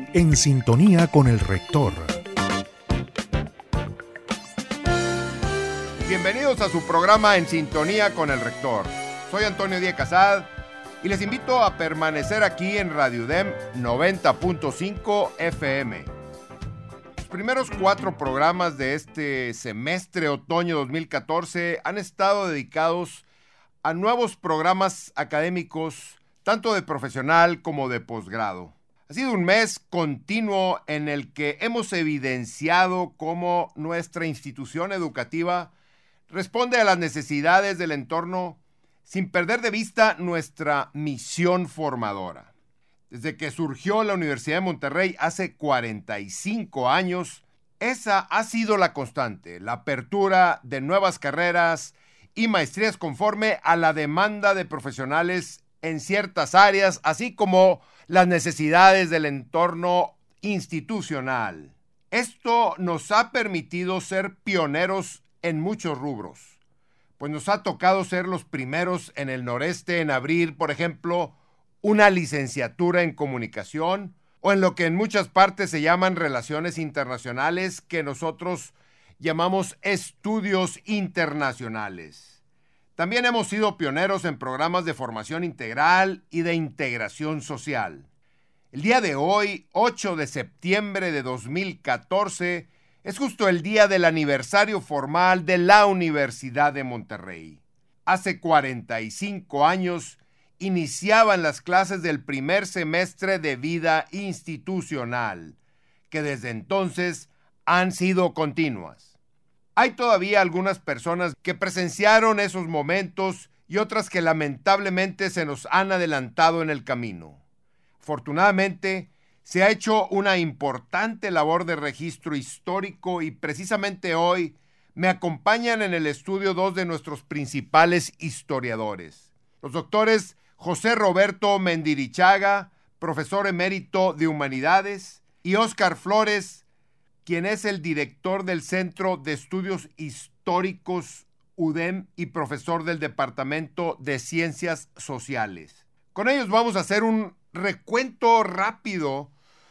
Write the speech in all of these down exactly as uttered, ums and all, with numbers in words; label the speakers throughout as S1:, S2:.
S1: En sintonía con el rector.
S2: Bienvenidos a su programa En sintonía con el rector. Soy Antonio Díaz Casad y les invito a permanecer aquí en Radio U D E M noventa punto cinco F M. Los primeros cuatro programas de este semestre otoño dos mil catorce han estado dedicados a nuevos programas académicos, tanto de profesional como de posgrado. Ha sido un mes continuo en el que hemos evidenciado cómo nuestra institución educativa responde a las necesidades del entorno sin perder de vista nuestra misión formadora. Desde que surgió la Universidad de Monterrey hace cuarenta y cinco años, esa ha sido la constante, la apertura de nuevas carreras y maestrías conforme a la demanda de profesionales en ciertas áreas, así como las necesidades del entorno institucional. Esto nos ha permitido ser pioneros en muchos rubros, pues nos ha tocado ser los primeros en el noreste en abrir, por ejemplo, una licenciatura en comunicación o en lo que en muchas partes se llaman relaciones internacionales, que nosotros llamamos estudios internacionales. También hemos sido pioneros en programas de formación integral y de integración social. El día de hoy, ocho de septiembre de dos mil catorce, es justo el día del aniversario formal de la Universidad de Monterrey. Hace cuarenta y cinco años iniciaban las clases del primer semestre de vida institucional, que desde entonces han sido continuas. Hay todavía algunas personas que presenciaron esos momentos y otras que lamentablemente se nos han adelantado en el camino. Afortunadamente, se ha hecho una importante labor de registro histórico y precisamente hoy me acompañan en el estudio dos de nuestros principales historiadores. Los doctores José Roberto Mendirichaga, profesor emérito de Humanidades, y Óscar Flores, quien es el director del Centro de Estudios Históricos U D E M y profesor del Departamento de Ciencias Sociales. Con ellos vamos a hacer un recuento rápido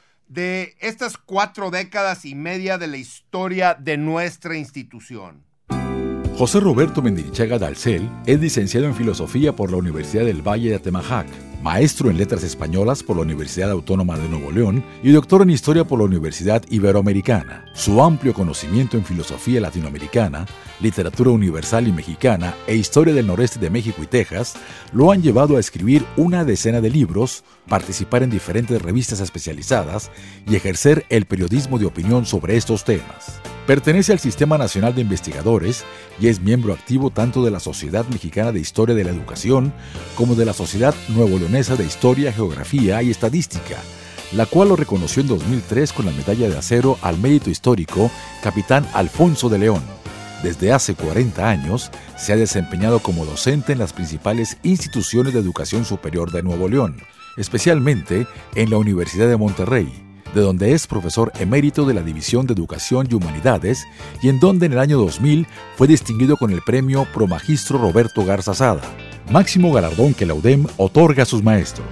S2: de estas cuatro décadas y media de la historia de nuestra institución.
S3: José Roberto Mendirichaga Dalcel es licenciado en Filosofía por la Universidad del Valle de Atemajac, maestro en Letras Españolas por la Universidad Autónoma de Nuevo León y doctor en Historia por la Universidad Iberoamericana. Su amplio conocimiento en filosofía latinoamericana, literatura universal y mexicana e historia del noreste de México y Texas lo han llevado a escribir una decena de libros, participar en diferentes revistas especializadas y ejercer el periodismo de opinión sobre estos temas. Pertenece al Sistema Nacional de Investigadores y es miembro activo tanto de la Sociedad Mexicana de Historia de la Educación como de la Sociedad Nuevo Leonesa de Historia, Geografía y Estadística, la cual lo reconoció en dos mil tres con la medalla de acero al mérito histórico Capitán Alfonso de León. Desde hace cuarenta años se ha desempeñado como docente en las principales instituciones de educación superior de Nuevo León, especialmente en la Universidad de Monterrey, de donde es profesor emérito de la División de Educación y Humanidades y en donde en el año dos mil fue distinguido con el premio Pro Magistro Roberto Garza Sada, máximo galardón que la U D E M otorga a sus maestros.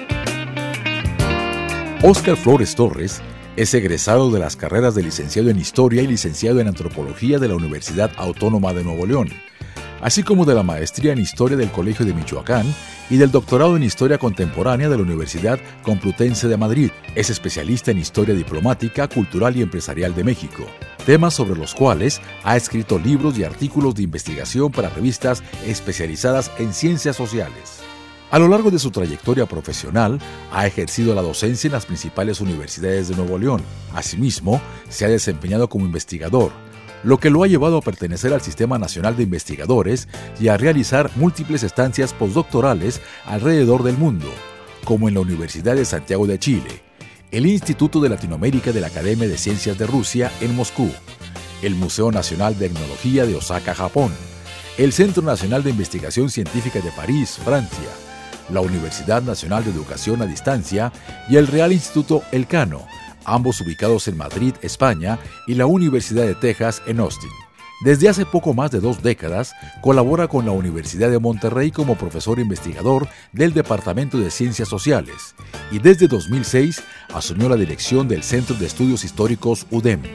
S3: Óscar Flores Torres es egresado de las carreras de licenciado en Historia y licenciado en Antropología de la Universidad Autónoma de Nuevo León, así como de la maestría en Historia del Colegio de Michoacán y del doctorado en Historia Contemporánea de la Universidad Complutense de Madrid. Es especialista en Historia Diplomática, Cultural y Empresarial de México, temas sobre los cuales ha escrito libros y artículos de investigación para revistas especializadas en ciencias sociales. A lo largo de su trayectoria profesional, ha ejercido la docencia en las principales universidades de Nuevo León. Asimismo, se ha desempeñado como investigador, lo que lo ha llevado a pertenecer al Sistema Nacional de Investigadores y a realizar múltiples estancias postdoctorales alrededor del mundo, como en la Universidad de Santiago de Chile, el Instituto de Latinoamérica de la Academia de Ciencias de Rusia en Moscú, el Museo Nacional de Etnología de Osaka, Japón, el Centro Nacional de Investigación Científica de París, Francia, la Universidad Nacional de Educación a Distancia y el Real Instituto Elcano, ambos ubicados en Madrid, España, y la Universidad de Texas en Austin. Desde hace poco más de dos décadas, colabora con la Universidad de Monterrey como profesor investigador del Departamento de Ciencias Sociales y desde dos mil seis asumió la dirección del Centro de Estudios Históricos U D E M.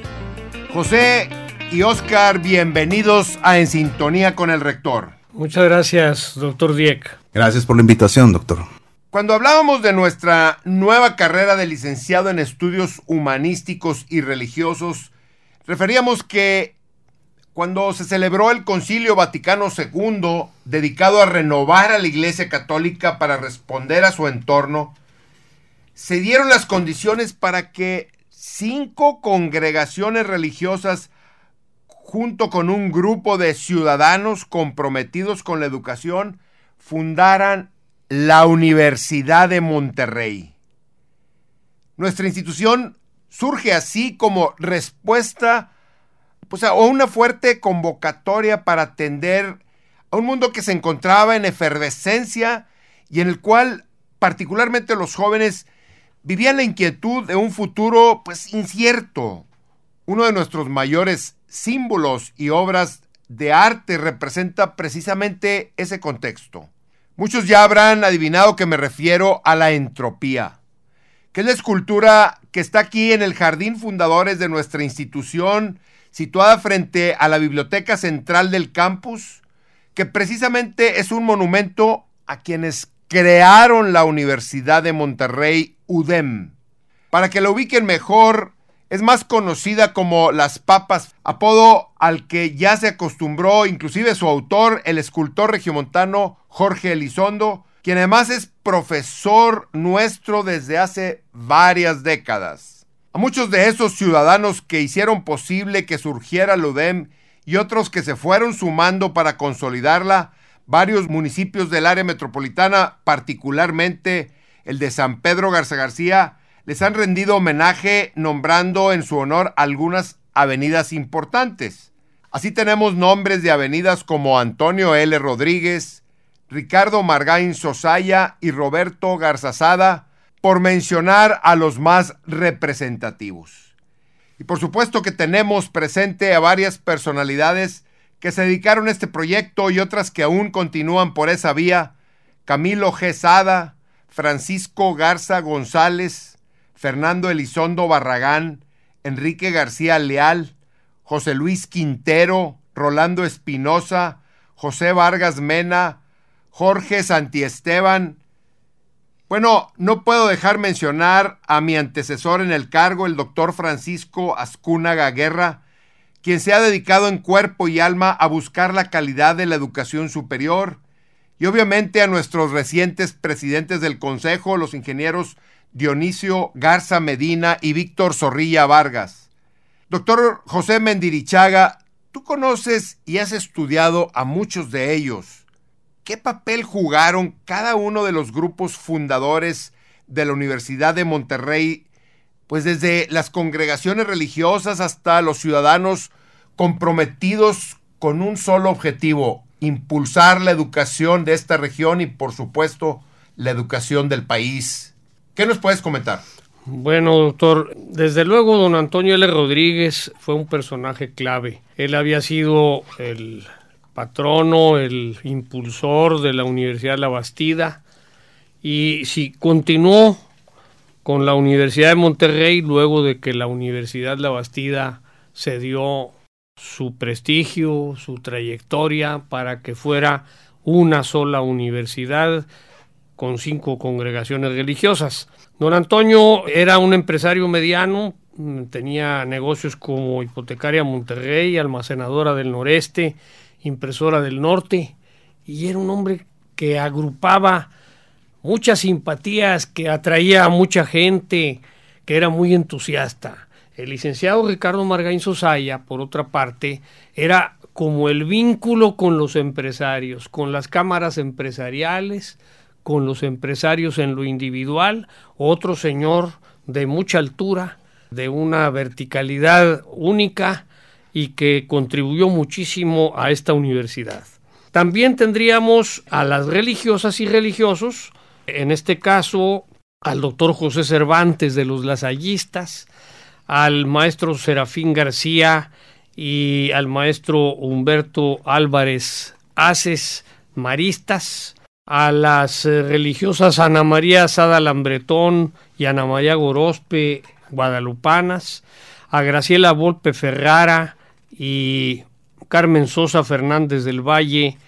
S2: José y Óscar, bienvenidos a En Sintonía con el Rector.
S4: Muchas gracias, doctor Dieck.
S5: Gracias por la invitación, doctor.
S2: Cuando hablábamos de nuestra nueva carrera de licenciado en Estudios Humanísticos y Religiosos, referíamos que cuando se celebró el Concilio Vaticano segundo, dedicado a renovar a la Iglesia Católica para responder a su entorno, se dieron las condiciones para que cinco congregaciones religiosas, junto con un grupo de ciudadanos comprometidos con la educación, fundaran la Universidad de Monterrey. Nuestra institución surge así como respuesta pues, a una fuerte convocatoria para atender a un mundo que se encontraba en efervescencia y en el cual particularmente los jóvenes vivían la inquietud de un futuro pues incierto. Uno de nuestros mayores símbolos y obras de arte representa precisamente ese contexto. Muchos ya habrán adivinado que me refiero a la entropía, que es la escultura que está aquí en el jardín fundadores de nuestra institución, situada frente a la biblioteca central del campus, que precisamente es un monumento a quienes crearon la Universidad de Monterrey, U D E M. Para que la ubiquen mejor, es más conocida como Las Papas, apodo al que ya se acostumbró inclusive su autor, el escultor regiomontano Jorge Elizondo, quien además es profesor nuestro desde hace varias décadas. A muchos de esos ciudadanos que hicieron posible que surgiera la U D E M y otros que se fueron sumando para consolidarla, varios municipios del área metropolitana, particularmente el de San Pedro Garza García, les han rendido homenaje nombrando en su honor algunas avenidas importantes. Así tenemos nombres de avenidas como Antonio L. Rodríguez, Ricardo Margain Sosaya y Roberto Garzazada, por mencionar a los más representativos. Y por supuesto que tenemos presente a varias personalidades que se dedicaron a este proyecto y otras que aún continúan por esa vía: Camilo G. Sada, Francisco Garza González, Fernando Elizondo Barragán, Enrique García Leal, José Luis Quintero, Rolando Espinosa, José Vargas Mena, Jorge Santiesteban. Bueno, no puedo dejar mencionar a mi antecesor en el cargo, el doctor Francisco Azcúnaga Guerra, quien se ha dedicado en cuerpo y alma a buscar la calidad de la educación superior, y obviamente a nuestros recientes presidentes del Consejo, los ingenieros Dionisio Garza Medina y Víctor Zorrilla Vargas. Doctor José Mendirichaga, tú conoces y has estudiado a muchos de ellos. ¿Qué papel jugaron cada uno de los grupos fundadores de la Universidad de Monterrey, pues desde las congregaciones religiosas hasta los ciudadanos comprometidos con un solo objetivo: impulsar la educación de esta región y, por supuesto, la educación del país? ¿Qué nos puedes comentar?
S4: Bueno, doctor, desde luego don Antonio L. Rodríguez fue un personaje clave. Él había sido el patrono, el impulsor de la Universidad La Bastida, y sí, continuó con la Universidad de Monterrey luego de que la Universidad La Bastida cedió su prestigio, su trayectoria para que fuera una sola universidad con cinco congregaciones religiosas. Don Antonio era un empresario mediano, tenía negocios como Hipotecaria Monterrey, Almacenadora del Noreste, Impresora del Norte, y era un hombre que agrupaba muchas simpatías, que atraía a mucha gente, que era muy entusiasta. El licenciado Ricardo Margain Sosaya, por otra parte, era como el vínculo con los empresarios, con las cámaras empresariales, con los empresarios en lo individual, otro señor de mucha altura, de una verticalidad única, y que contribuyó muchísimo a esta universidad. También tendríamos a las religiosas y religiosos, en este caso al doctor José Cervantes de los lasallistas, al maestro Serafín García y al maestro Humberto Álvarez Aces, maristas, a las religiosas Ana María Sada Lambretón y Ana María Gorospe, guadalupanas, a Graciela Volpe Ferrara y Carmen Sosa Fernández del Valle,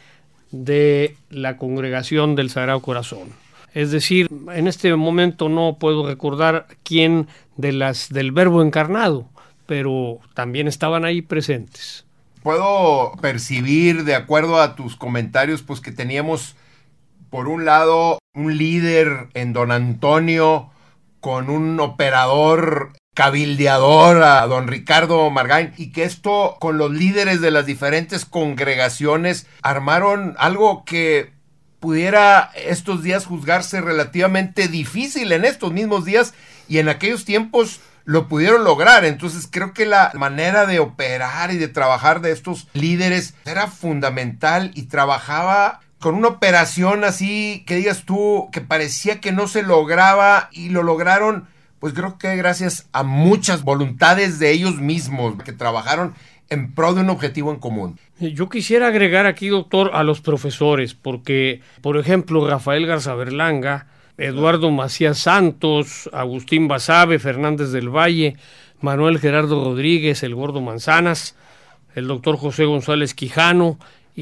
S4: de la Congregación del Sagrado Corazón. Es decir, en este momento no puedo recordar quién de las del Verbo encarnado, pero también estaban ahí presentes.
S2: Puedo percibir, de acuerdo a tus comentarios, pues que teníamos, por un lado, un líder en don Antonio, con un operador cabildeador, a don Ricardo Margain, y que esto, con los líderes de las diferentes congregaciones, armaron algo que pudiera estos días juzgarse relativamente difícil en estos mismos días, y en aquellos tiempos lo pudieron lograr. Entonces creo que la manera de operar y de trabajar de estos líderes era fundamental, y trabajaba con una operación así que digas tú que parecía que no se lograba, y lo lograron, pues creo que gracias a muchas voluntades de ellos mismos que trabajaron en pro de un objetivo en común.
S4: Yo quisiera agregar aquí, doctor, a los profesores, porque, por ejemplo, Rafael Garza Berlanga, Eduardo Macías Santos, Agustín Basabe, Fernández del Valle, Manuel Gerardo Rodríguez, el Gordo Manzanas, el doctor José González Quijano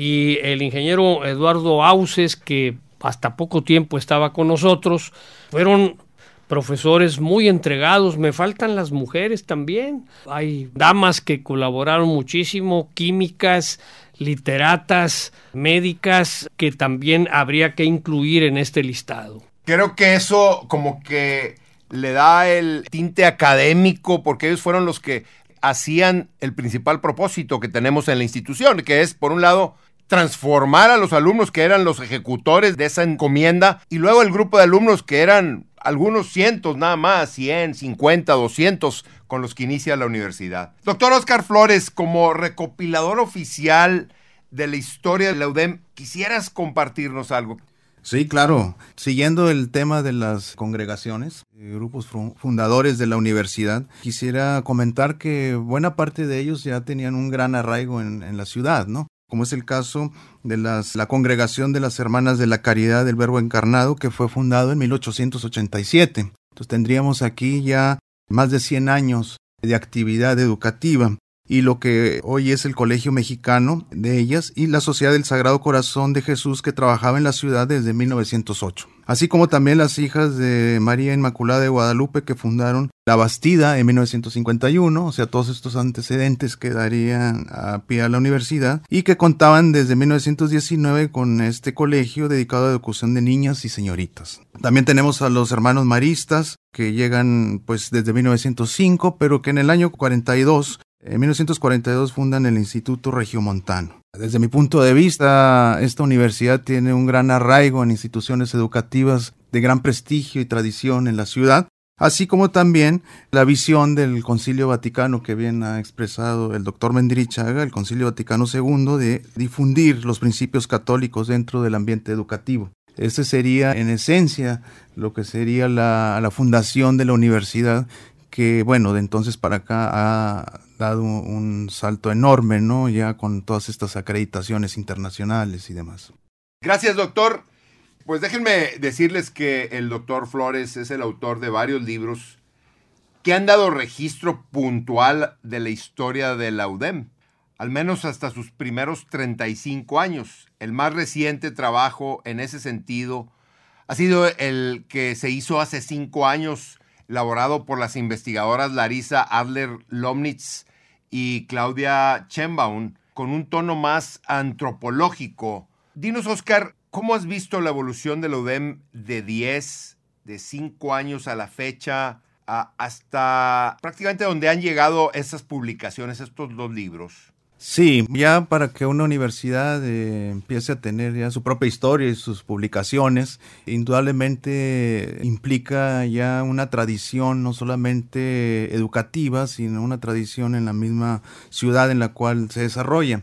S4: y el ingeniero Eduardo Auces, que hasta poco tiempo estaba con nosotros, fueron profesores muy entregados. Me faltan las mujeres también. Hay damas que colaboraron muchísimo, químicas, literatas, médicas, que también habría que incluir en este listado.
S2: Creo que eso como que le da el tinte académico, porque ellos fueron los que hacían el principal propósito que tenemos en la institución, que es, por un lado, transformar a los alumnos que eran los ejecutores de esa encomienda, y luego el grupo de alumnos que eran algunos cientos nada más, cien, cincuenta, doscientos, con los que inicia la universidad. Doctor Óscar Flores, como recopilador oficial de la historia de la U D E M, ¿quisieras compartirnos algo?
S5: Sí, claro. Siguiendo el tema de las congregaciones, eh, grupos fundadores de la universidad, quisiera comentar que buena parte de ellos ya tenían un gran arraigo en, en la ciudad, ¿no? Como es el caso de las, la Congregación de las Hermanas de la Caridad del Verbo Encarnado, que fue fundado en mil ochocientos ochenta y siete. Entonces tendríamos aquí ya más de cien años de actividad educativa, y lo que hoy es el Colegio Mexicano de ellas, y la Sociedad del Sagrado Corazón de Jesús, que trabajaba en la ciudad desde mil novecientos ocho. Así como también las hijas de María Inmaculada de Guadalupe, que fundaron La Bastida en mil novecientos cincuenta y uno, o sea, todos estos antecedentes que darían a pie a la universidad, y que contaban desde mil novecientos diecinueve con este colegio dedicado a la educación de niñas y señoritas. También tenemos a los hermanos maristas, que llegan pues desde mil novecientos cinco, pero que en el año cuarenta y dos, en mil novecientos cuarenta y dos, fundan el Instituto Regiomontano. Desde mi punto de vista, esta universidad tiene un gran arraigo en instituciones educativas de gran prestigio y tradición en la ciudad, así como también la visión del Concilio Vaticano, que bien ha expresado el doctor Mendirichaga, el Concilio Vaticano segundo, de difundir los principios católicos dentro del ambiente educativo. Ese sería, en esencia, lo que sería la, la fundación de la universidad, que, bueno, de entonces para acá ha dado un salto enorme, ¿no? Ya con todas estas acreditaciones internacionales y demás.
S2: Gracias, doctor. Pues déjenme decirles que el doctor Flores es el autor de varios libros que han dado registro puntual de la historia de la U D E M, al menos hasta sus primeros treinta y cinco años. El más reciente trabajo en ese sentido ha sido el que se hizo hace cinco años, elaborado por las investigadoras Larisa Adler-Lomnitz y Claudia Chembaum, con un tono más antropológico. Dinos, Óscar, ¿cómo has visto la evolución de la U D E M de diez, de cinco años a la fecha, a, hasta prácticamente donde han llegado esas publicaciones, estos dos libros?
S5: Sí, ya para que una universidad eh, empiece a tener ya su propia historia y sus publicaciones, indudablemente implica ya una tradición no solamente educativa, sino una tradición en la misma ciudad en la cual se desarrolla.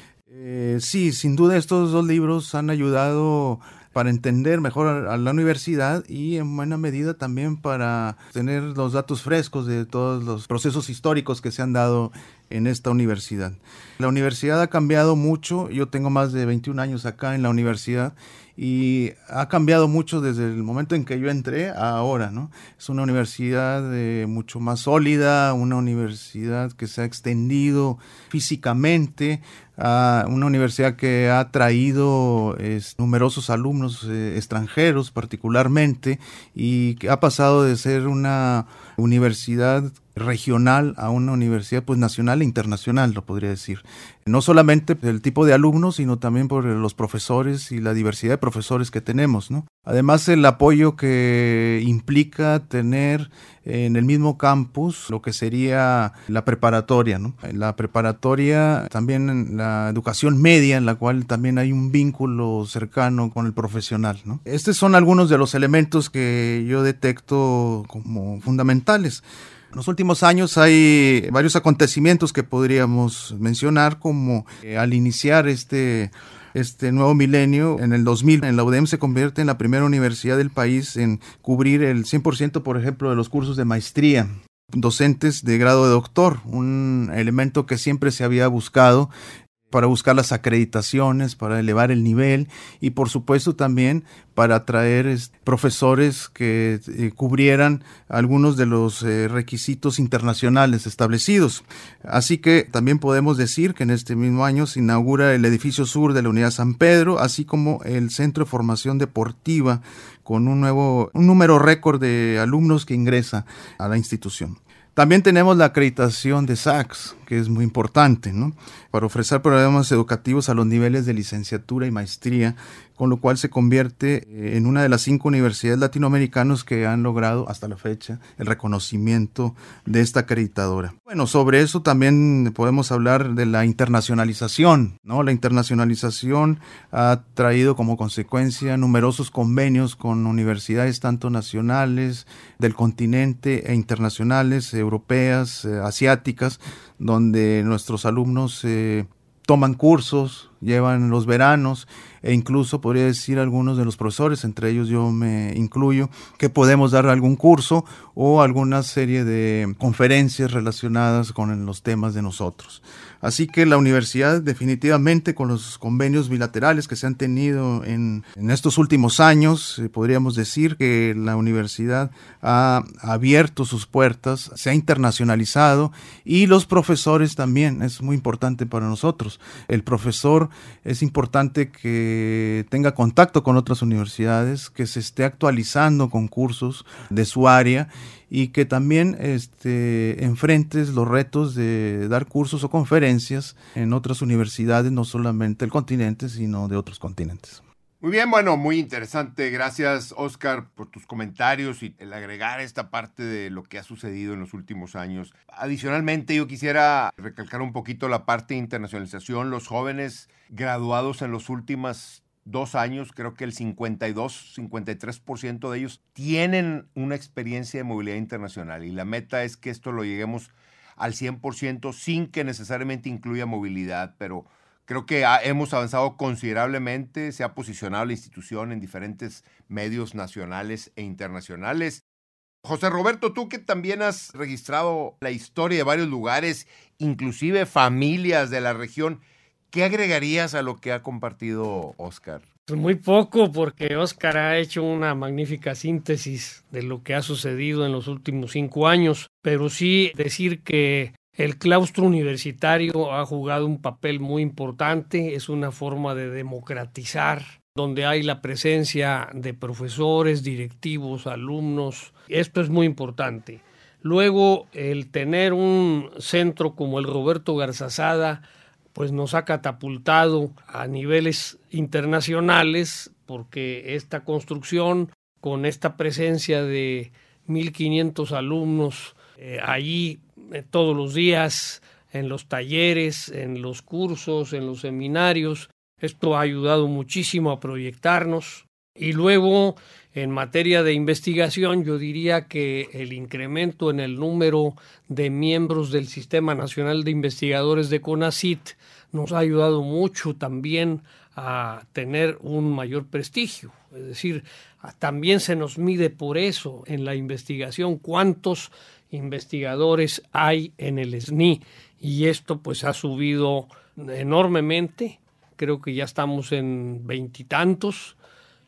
S5: Eh, sí, sin duda estos dos libros han ayudado para entender mejor a la universidad y en buena medida también para tener los datos frescos de todos los procesos históricos que se han dado en esta universidad. La universidad ha cambiado mucho, yo tengo más de veintiún años acá en la universidad y ha cambiado mucho desde el momento en que yo entré a ahora, ¿no? Es una universidad eh, mucho más sólida, una universidad que se ha extendido físicamente, uh, una universidad que ha traído eh, numerosos alumnos eh, extranjeros particularmente, y que ha pasado de ser una universidad regional a una universidad pues nacional e internacional, lo podría decir. No solamente el tipo de alumnos, sino también por los profesores y la diversidad de profesores que tenemos, ¿no? Además, el apoyo que implica tener en el mismo campus lo que sería la preparatoria, ¿no? La preparatoria, también la educación media, en la cual también hay un vínculo cercano con el profesional, ¿no? Estos son algunos de los elementos que yo detecto como fundamentales. En los últimos años hay varios acontecimientos que podríamos mencionar, como eh, al iniciar este, este nuevo milenio, en el dos mil, en la U D E M se convierte en la primera universidad del país en cubrir el cien por ciento, por ejemplo, de los cursos de maestría, docentes de grado de doctor, un elemento que siempre se había buscado para buscar las acreditaciones, para elevar el nivel y por supuesto también para atraer eh, profesores que eh, cubrieran algunos de los eh, requisitos internacionales establecidos. Así que también podemos decir que en este mismo año se inaugura el edificio sur de la Unidad San Pedro, así como el Centro de Formación Deportiva, con un nuevo, un número récord de alumnos que ingresa a la institución. También tenemos la acreditación de S A C S, que es muy importante, ¿no? Para ofrecer programas educativos a los niveles de licenciatura y maestría, con lo cual se convierte en una de las cinco universidades latinoamericanas que han logrado hasta la fecha el reconocimiento de esta acreditadora. Bueno, sobre eso también podemos hablar de la internacionalización, ¿no? La internacionalización ha traído como consecuencia numerosos convenios con universidades tanto nacionales, del continente e internacionales, europeas, eh, asiáticas, donde nuestros alumnos eh, toman cursos, llevan los veranos e incluso podría decir algunos de los profesores, entre ellos yo me incluyo, que podemos dar algún curso o alguna serie de conferencias relacionadas con los temas de nosotros. Así que la universidad definitivamente, con los convenios bilaterales que se han tenido en, en estos últimos años, eh, podríamos decir que la universidad ha abierto sus puertas, se ha internacionalizado y los profesores también, es muy importante para nosotros. El profesor es importante que tenga contacto con otras universidades, que se esté actualizando con cursos de su área y que también este, enfrentes los retos de dar cursos o conferencias en otras universidades, no solamente del continente, sino de otros continentes.
S2: Muy bien, bueno, muy interesante. Gracias, Oscar, por tus comentarios y el agregar esta parte de lo que ha sucedido en los últimos años. Adicionalmente, yo quisiera recalcar un poquito la parte de internacionalización. Los jóvenes graduados en los últimos dos años, creo que el cincuenta y dos, cincuenta y tres por ciento de ellos tienen una experiencia de movilidad internacional y la meta es que esto lo lleguemos al cien por ciento sin que necesariamente incluya movilidad, pero creo que ha, hemos avanzado considerablemente, se ha posicionado la institución en diferentes medios nacionales e internacionales. José Roberto, tú que también has registrado la historia de varios lugares, inclusive familias de la región, ¿qué agregarías a lo que ha compartido Oscar?
S4: Muy poco, porque Oscar ha hecho una magnífica síntesis de lo que ha sucedido en los últimos cinco años, pero sí decir que el claustro universitario ha jugado un papel muy importante, es una forma de democratizar, donde hay la presencia de profesores, directivos, alumnos. Esto es muy importante. Luego, el tener un centro como el Roberto Garzazada, pues nos ha catapultado a niveles internacionales, porque esta construcción, con esta presencia de mil quinientos alumnos eh, allí eh, todos los días, en los talleres, en los cursos, en los seminarios, esto ha ayudado muchísimo a proyectarnos. Y luego, en materia de investigación, yo diría que el incremento en el número de miembros del Sistema Nacional de Investigadores de CONACYT nos ha ayudado mucho también a tener un mayor prestigio. Es decir, también se nos mide por eso en la investigación cuántos investigadores hay en el S N I, y esto pues ha subido enormemente. Creo que ya estamos en veintitantos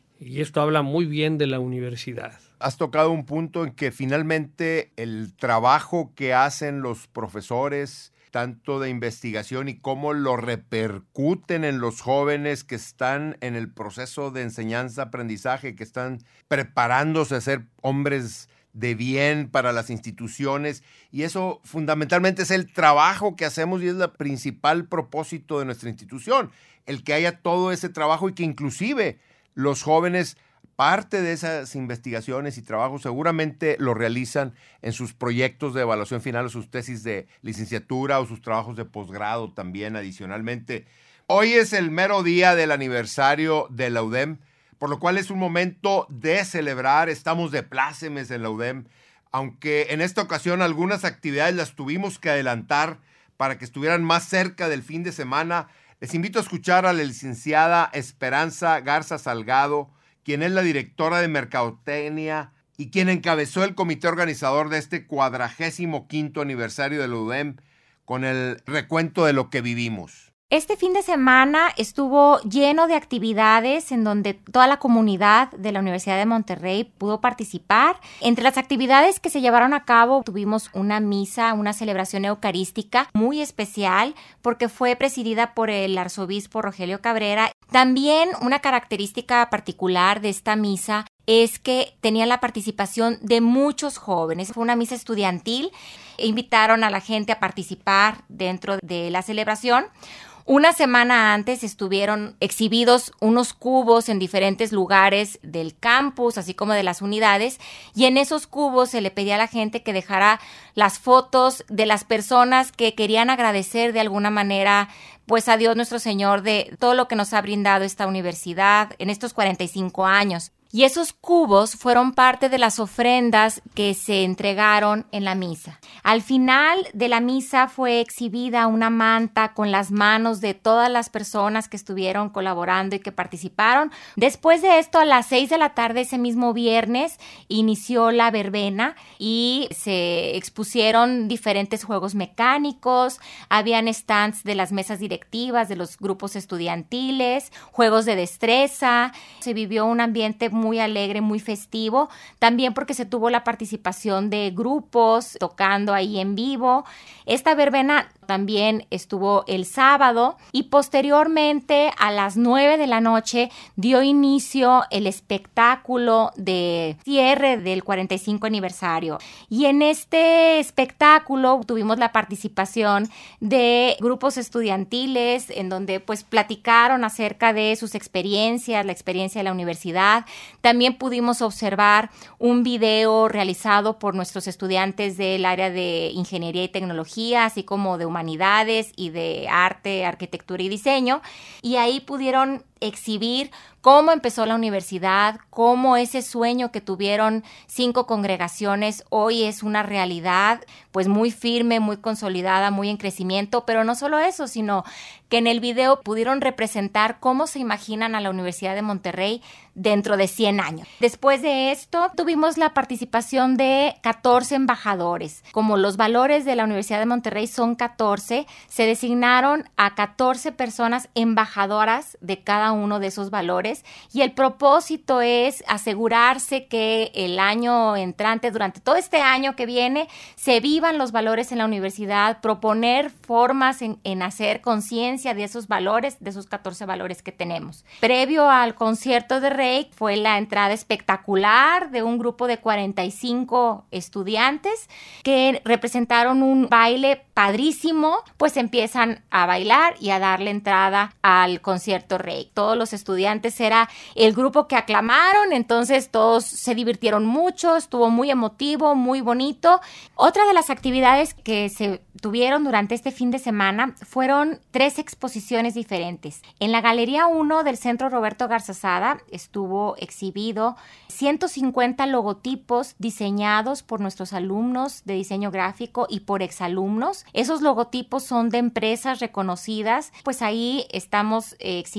S4: y esto habla muy bien de la universidad.
S2: Has tocado un punto en que finalmente el trabajo que hacen los profesores, tanto de investigación y cómo lo repercuten en los jóvenes que están en el proceso de enseñanza-aprendizaje, que están preparándose a ser hombres de bien para las instituciones, y eso fundamentalmente es el trabajo que hacemos y es el principal propósito de nuestra institución, el que haya todo ese trabajo y que inclusive los jóvenes, parte de esas investigaciones y trabajos seguramente lo realizan en sus proyectos de evaluación final o sus tesis de licenciatura o sus trabajos de posgrado también adicionalmente. Hoy es el mero día del aniversario de la U D E M, por lo cual es un momento de celebrar. Estamos de plácemes en la U D E M, aunque en esta ocasión algunas actividades las tuvimos que adelantar para que estuvieran más cerca del fin de semana. Les invito a escuchar a la licenciada Esperanza Garza Salgado, quien es la directora de Mercadotecnia y quien encabezó el comité organizador de este cuadragésimo quinto aniversario de la U D E M, con el recuento de lo que vivimos.
S6: Este fin de semana estuvo lleno de actividades en donde toda la comunidad de la Universidad de Monterrey pudo participar. Entre las actividades que se llevaron a cabo tuvimos una misa, una celebración eucarística muy especial porque fue presidida por el arzobispo Rogelio Cabrera. También una característica particular de esta misa es que tenía la participación de muchos jóvenes. Fue una misa estudiantil. Invitaron a la gente a participar dentro de la celebración. Una semana antes estuvieron exhibidos unos cubos en diferentes lugares del campus, así como de las unidades, y en esos cubos se le pedía a la gente que dejara las fotos de las personas que querían agradecer de alguna manera pues a Dios nuestro Señor de todo lo que nos ha brindado esta universidad en estos cuarenta y cinco años. Y esos cubos fueron parte de las ofrendas que se entregaron en la misa. Al final de la misa fue exhibida una manta con las manos de todas las personas que estuvieron colaborando y que participaron. Después de esto, a las seis de la tarde ese mismo viernes, inició la verbena y se expusieron diferentes juegos mecánicos, habían stands de las mesas directivas de los grupos estudiantiles, juegos de destreza. Se vivió un ambiente muy alegre, muy festivo, también porque se tuvo la participación de grupos tocando ahí en vivo. Esta verbena también estuvo el sábado y posteriormente a las nueve de la noche dio inicio el espectáculo de cierre del cuarenta y cinco aniversario. Y en este espectáculo tuvimos la participación de grupos estudiantiles en donde pues platicaron acerca de sus experiencias, la experiencia de la universidad. También pudimos observar un video realizado por nuestros estudiantes del área de ingeniería y tecnología, así como de humanidades y de arte, arquitectura y diseño, y ahí pudieron exhibir cómo empezó la universidad, cómo ese sueño que tuvieron cinco congregaciones hoy es una realidad, pues muy firme, muy consolidada, muy en crecimiento, pero no solo eso, sino que en el video pudieron representar cómo se imaginan a la Universidad de Monterrey dentro de cien años. Después de esto, tuvimos la participación de catorce embajadores. Como los valores de la Universidad de Monterrey son catorce, se designaron a catorce personas embajadoras de cada uno de esos valores, y el propósito es asegurarse que el año entrante, durante todo este año que viene, se vivan los valores en la universidad, proponer formas en, en hacer conciencia de esos valores, de esos catorce valores que tenemos. Previo al concierto de Rey fue la entrada espectacular de un grupo de cuarenta y cinco estudiantes que representaron un baile padrísimo, pues empiezan a bailar y a darle entrada al concierto Rey. Todos los estudiantes era el grupo que aclamaron, entonces todos se divirtieron mucho, estuvo muy emotivo, muy bonito. Otra de las actividades que se tuvieron durante este fin de semana fueron tres exposiciones diferentes. En la Galería uno del Centro Roberto Garza Sada estuvo exhibido ciento cincuenta logotipos diseñados por nuestros alumnos de diseño gráfico y por exalumnos. Esos logotipos son de empresas reconocidas, pues ahí estamos eh, exhibiendo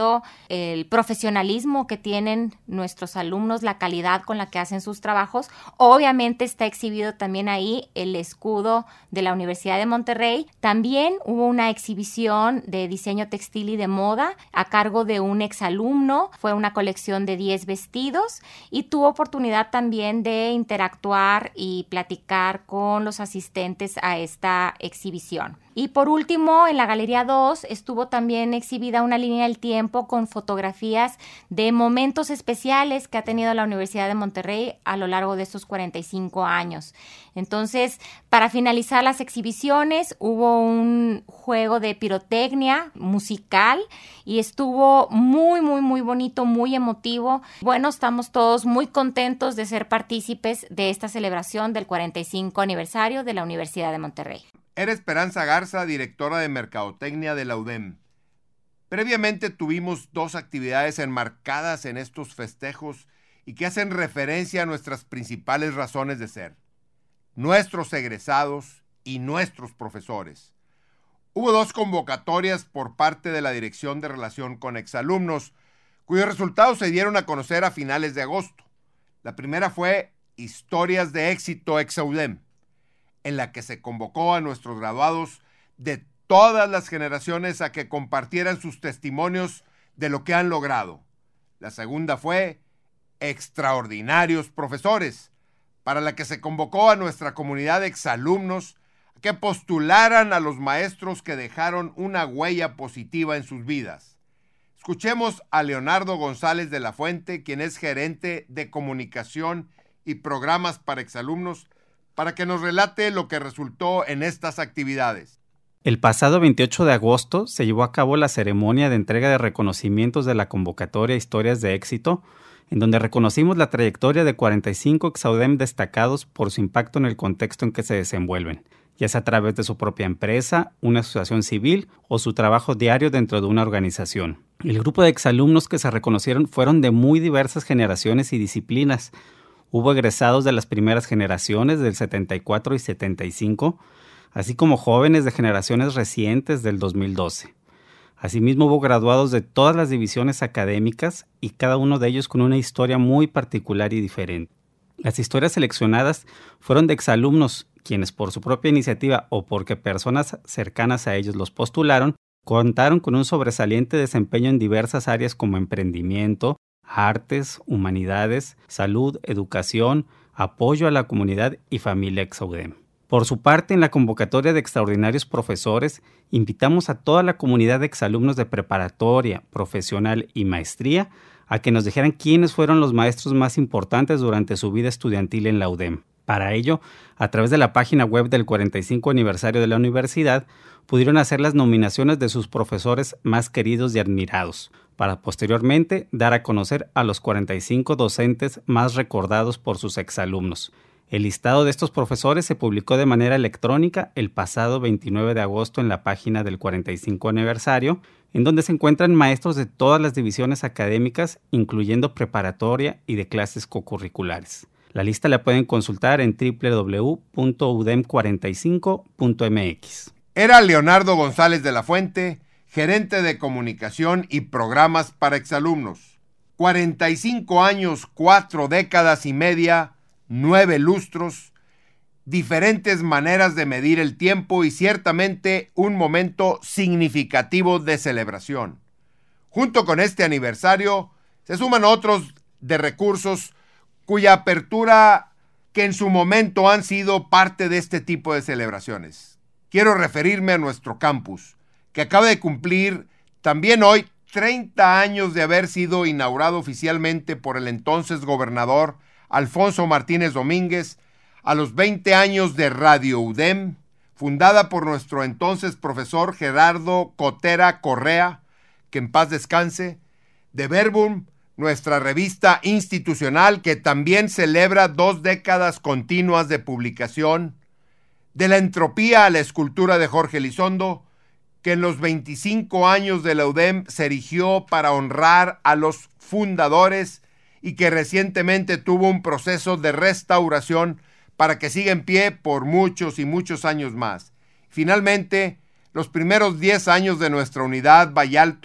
S6: destacando el profesionalismo que tienen nuestros alumnos, la calidad con la que hacen sus trabajos. Obviamente está exhibido también ahí el escudo de la Universidad de Monterrey. También hubo una exhibición de diseño textil y de moda a cargo de un exalumno. Fue una colección de diez vestidos y tuvo oportunidad también de interactuar y platicar con los asistentes a esta exhibición. Y por último, en la Galería dos estuvo también exhibida una línea del tiempo con fotografías de momentos especiales que ha tenido la Universidad de Monterrey a lo largo de estos cuarenta y cinco años. Entonces, para finalizar las exhibiciones, hubo un juego de pirotecnia musical y estuvo muy, muy, muy bonito, muy emotivo. Bueno, estamos todos muy contentos de ser partícipes de esta celebración del cuarenta y cinco aniversario de la Universidad de Monterrey.
S2: Era Esperanza Garza, directora de Mercadotecnia de la U D E M. Previamente tuvimos dos actividades enmarcadas en estos festejos y que hacen referencia a nuestras principales razones de ser: nuestros egresados y nuestros profesores. Hubo dos convocatorias por parte de la Dirección de Relación con Exalumnos, cuyos resultados se dieron a conocer a finales de agosto. La primera fue Historias de Éxito Exa U D E M, en la que se convocó a nuestros graduados de todas las generaciones a que compartieran sus testimonios de lo que han logrado. La segunda fue Extraordinarios Profesores, para la que se convocó a nuestra comunidad de exalumnos a que postularan a los maestros que dejaron una huella positiva en sus vidas. Escuchemos a Leonardo González de la Fuente, quien es gerente de comunicación y programas para exalumnos, para que nos relate lo que resultó en estas actividades.
S7: El pasado veintiocho de agosto se llevó a cabo la ceremonia de entrega de reconocimientos de la convocatoria Historias de Éxito, en donde reconocimos la trayectoria de cuarenta y cinco ex-AUDEM destacados por su impacto en el contexto en que se desenvuelven, ya sea a través de su propia empresa, una asociación civil o su trabajo diario dentro de una organización. El grupo de exalumnos que se reconocieron fueron de muy diversas generaciones y disciplinas. Hubo egresados de las primeras generaciones del setenta y cuatro y setenta y cinco, así como jóvenes de generaciones recientes del dos mil doce. Asimismo, hubo graduados de todas las divisiones académicas y cada uno de ellos con una historia muy particular y diferente. Las historias seleccionadas fueron de exalumnos, quienes por su propia iniciativa o porque personas cercanas a ellos los postularon, contaron con un sobresaliente desempeño en diversas áreas como emprendimiento, artes, humanidades, salud, educación, apoyo a la comunidad y familia exa U D E M. Por su parte, en la convocatoria de extraordinarios profesores, invitamos a toda la comunidad de exalumnos de preparatoria, profesional y maestría a que nos dijeran quiénes fueron los maestros más importantes durante su vida estudiantil en la U D E M. Para ello, a través de la página web del cuarenta y cinco aniversario de la universidad, pudieron hacer las nominaciones de sus profesores más queridos y admirados, para posteriormente dar a conocer a los cuarenta y cinco docentes más recordados por sus exalumnos. El listado de estos profesores se publicó de manera electrónica el pasado veintinueve de agosto en la página del cuarenta y cinco aniversario, en donde se encuentran maestros de todas las divisiones académicas, incluyendo preparatoria y de clases cocurriculares. La lista la pueden consultar en doble u doble u doble u punto u d e m cuarenta y cinco punto m x.
S2: Era Leonardo González de la Fuente, gerente de comunicación y programas para exalumnos. cuarenta y cinco años, cuatro décadas y media, nueve lustros, diferentes maneras de medir el tiempo y ciertamente un momento significativo de celebración. Junto con este aniversario se suman otros de recursos cuya apertura que en su momento han sido parte de este tipo de celebraciones. Quiero referirme a nuestro campus, que acaba de cumplir también hoy treinta años de haber sido inaugurado oficialmente por el entonces gobernador Alfonso Martínez Domínguez, a los veinte años de Radio U D E M, fundada por nuestro entonces profesor Gerardo Cotera Correa, que en paz descanse, de Verbum, nuestra revista institucional que también celebra dos décadas continuas de publicación, de la entropía a la escultura de Jorge Elizondo, que en los veinticinco años de la U D E M se erigió para honrar a los fundadores y que recientemente tuvo un proceso de restauración para que siga en pie por muchos y muchos años más. Finalmente, los primeros diez años de nuestra unidad Valle Alto,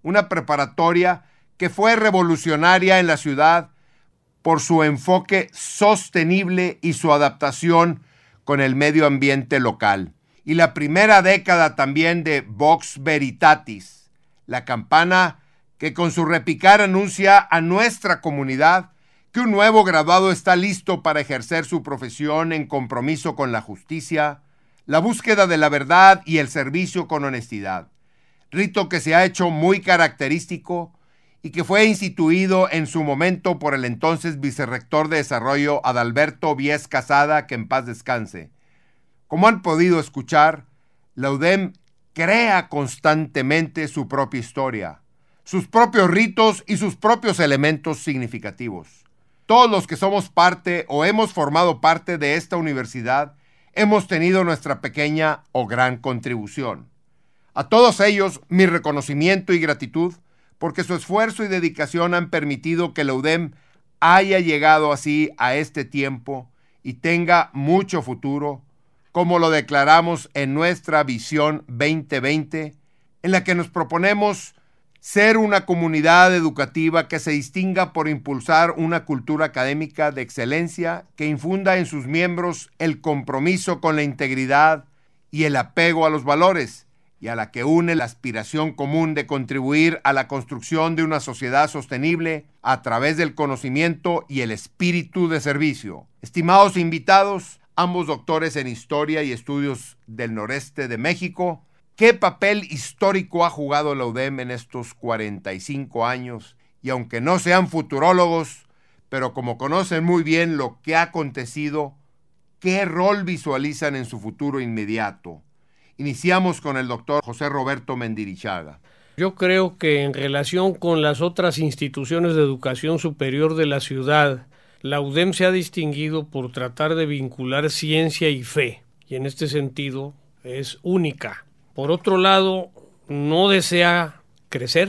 S2: una preparatoria que fue revolucionaria en la ciudad por su enfoque sostenible y su adaptación con el medio ambiente local. Y la primera década también de Vox Veritatis, la campana que con su repicar anuncia a nuestra comunidad que un nuevo graduado está listo para ejercer su profesión en compromiso con la justicia, la búsqueda de la verdad y el servicio con honestidad. Rito que se ha hecho muy característico y que fue instituido en su momento por el entonces vicerrector de Desarrollo Adalberto Vies Casada, que en paz descanse. Como han podido escuchar, la U D E M crea constantemente su propia historia, sus propios ritos y sus propios elementos significativos. Todos los que somos parte o hemos formado parte de esta universidad hemos tenido nuestra pequeña o gran contribución. A todos ellos, mi reconocimiento y gratitud, porque su esfuerzo y dedicación han permitido que la U D E M haya llegado así a este tiempo y tenga mucho futuro, como lo declaramos en nuestra Visión veinte veinte, en la que nos proponemos ser una comunidad educativa que se distinga por impulsar una cultura académica de excelencia que infunda en sus miembros el compromiso con la integridad y el apego a los valores, y a la que une la aspiración común de contribuir a la construcción de una sociedad sostenible a través del conocimiento y el espíritu de servicio. Estimados invitados, ambos doctores en Historia y Estudios del Noreste de México, ¿qué papel histórico ha jugado la U D E M en estos cuarenta y cinco años? Y aunque no sean futurólogos, pero como conocen muy bien lo que ha acontecido, ¿qué rol visualizan en su futuro inmediato? Iniciamos con el doctor José Roberto Mendirichaga.
S4: Yo creo que en relación con las otras instituciones de educación superior de la ciudad, la U D E M se ha distinguido por tratar de vincular ciencia y fe, y en este sentido es única. Por otro lado, no desea crecer,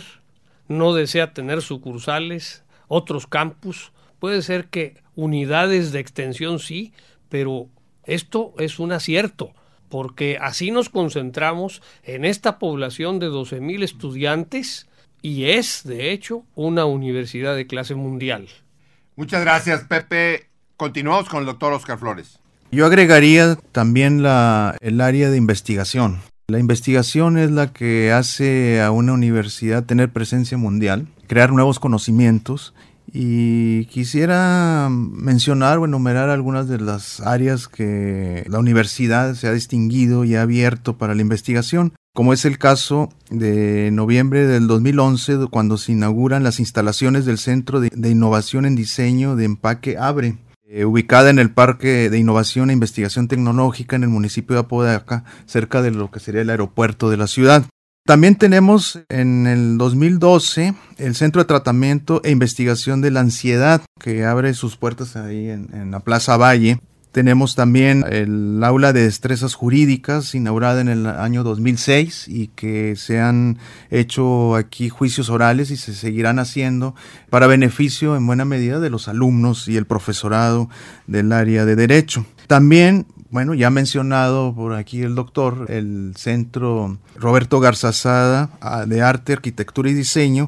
S4: no desea tener sucursales, otros campus. Puede ser que unidades de extensión sí, pero esto es un acierto, porque así nos concentramos en esta población de doce mil estudiantes y es, de hecho, una universidad de clase mundial.
S2: Muchas gracias, Pepe. Continuamos con el doctor Oscar Flores.
S5: Yo agregaría también la, el área de investigación. La investigación es la que hace a una universidad tener presencia mundial, crear nuevos conocimientos, y quisiera mencionar o enumerar algunas de las áreas que la universidad se ha distinguido y ha abierto para la investigación, como es el caso de noviembre del dos mil once, cuando se inauguran las instalaciones del Centro de, de Innovación en Diseño de Empaque Abre, eh, ubicada en el Parque de Innovación e Investigación Tecnológica en el municipio de Apodaca, cerca de lo que sería el aeropuerto de la ciudad. También tenemos en el dos mil doce el Centro de Tratamiento e Investigación de la Ansiedad, que abre sus puertas ahí en, en la Plaza Valle. Tenemos también el Aula de Destrezas Jurídicas, inaugurada en el año dos mil seis, y que se han hecho aquí juicios orales y se seguirán haciendo para beneficio en buena medida de los alumnos y el profesorado del área de Derecho. También, bueno, ya mencionado por aquí el doctor, el Centro Roberto Garzazada de Arte, Arquitectura y Diseño,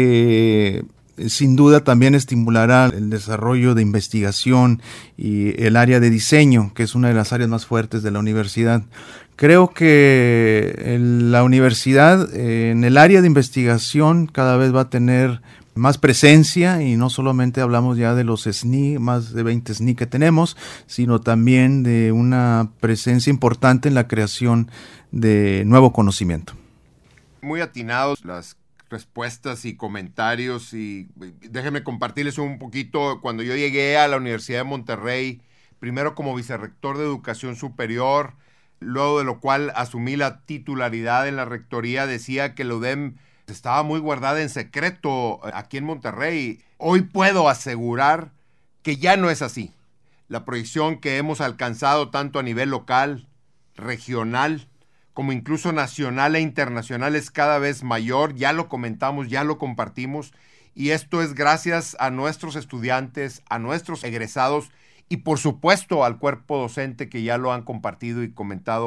S5: que sin duda también estimulará el desarrollo de investigación y el área de diseño, que es una de las áreas más fuertes de la universidad. Creo que la universidad en el área de investigación cada vez va a tener más presencia, y no solamente hablamos ya de los S N I, más de veinte S N I que tenemos, sino también de una presencia importante en la creación de nuevo conocimiento.
S2: Muy atinados las respuestas y comentarios, y déjenme compartirles un poquito. Cuando yo llegué a la Universidad de Monterrey, primero como vicerrector de Educación Superior, luego de lo cual asumí la titularidad en la rectoría, decía que la U D E M estaba muy guardada en secreto aquí en Monterrey. Hoy puedo asegurar que ya no es así. La proyección que hemos alcanzado tanto a nivel local, regional, como incluso nacional e internacional es cada vez mayor. Ya lo comentamos, ya lo compartimos, y esto es gracias a nuestros estudiantes, a nuestros egresados y por supuesto al cuerpo docente, que ya lo han compartido y comentado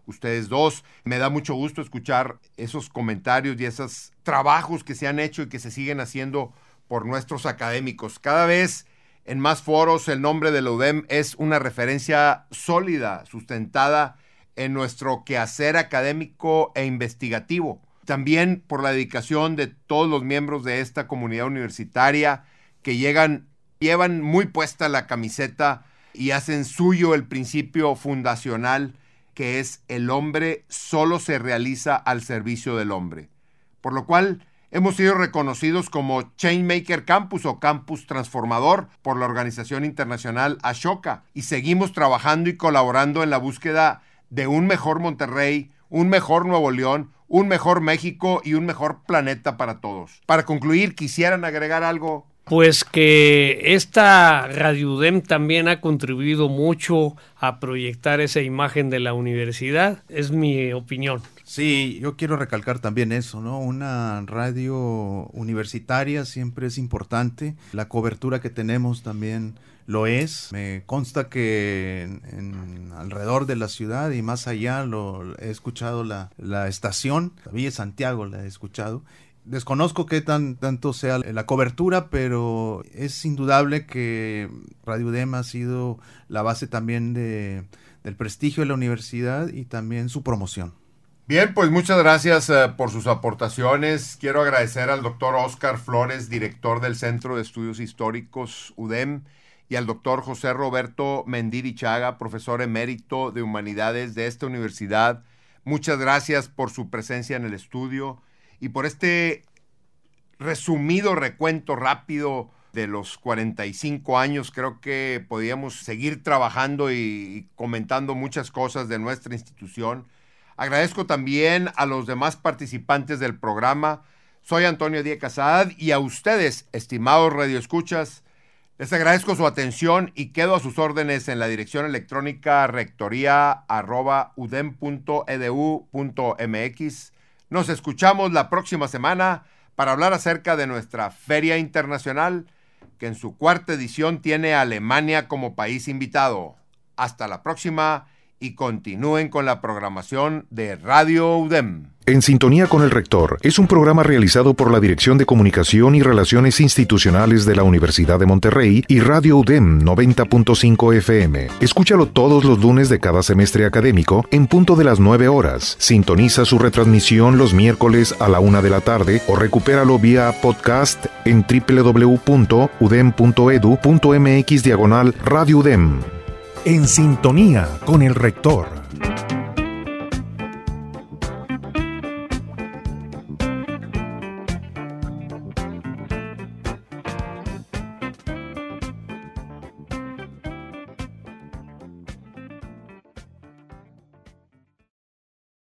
S2: ustedes dos. Me da mucho gusto escuchar esos comentarios y esos trabajos que se han hecho y que se siguen haciendo por nuestros académicos. Cada vez en más foros el nombre de la U D E M es una referencia sólida, sustentada en nuestro quehacer académico e investigativo. También por la dedicación de todos los miembros de esta comunidad universitaria que llegan, llevan muy puesta la camiseta y hacen suyo el principio fundacional que es el hombre solo se realiza al servicio del hombre. Por lo cual hemos sido reconocidos como Changemaker Campus o Campus Transformador por la organización internacional Ashoka y seguimos trabajando y colaborando en la búsqueda de un mejor Monterrey, un mejor Nuevo León, un mejor México y un mejor planeta para todos. Para concluir, ¿quisieran agregar algo?
S4: Pues que esta Radio U D E M también ha contribuido mucho a proyectar esa imagen de la universidad, es mi opinión.
S5: Sí, yo quiero recalcar también eso, ¿no? Una radio universitaria siempre es importante, la cobertura que tenemos también lo es. Me consta que en, en alrededor de la ciudad y más allá lo he escuchado la, la estación, la Villa Santiago la he escuchado. Desconozco qué tan, tanto sea la cobertura, pero es indudable que Radio U D E M ha sido la base también de, del prestigio de la universidad y también su promoción.
S2: Bien, pues muchas gracias uh, por sus aportaciones. Quiero agradecer al doctor Óscar Flores, director del Centro de Estudios Históricos U D E M, y al doctor José Roberto Mendirichaga, profesor emérito de Humanidades de esta universidad. Muchas gracias por su presencia en el estudio y por este resumido recuento rápido de los cuarenta y cinco años. Creo que podíamos seguir trabajando y comentando muchas cosas de nuestra institución. Agradezco también a los demás participantes del programa. Soy Antonio Díaz Casad y a ustedes, estimados radioescuchas, les agradezco su atención y quedo a sus órdenes en la dirección electrónica rectoría arroba udem punto edu punto mx. Nos escuchamos la próxima semana para hablar acerca de nuestra Feria Internacional, que en su cuarta edición tiene a Alemania como país invitado. Hasta la próxima y continúen con la programación de Radio U D E M.
S1: En Sintonía con el Rector es un programa realizado por la Dirección de Comunicación y Relaciones Institucionales de la Universidad de Monterrey y Radio U D E M noventa punto cinco F M. Escúchalo todos los lunes de cada semestre académico en punto de las nueve horas. Sintoniza su retransmisión los miércoles a la una de la tarde o recupéralo vía podcast en doble u doble u doble u punto udem punto edu punto mx diagonal Radio U D E M. En Sintonía con el Rector.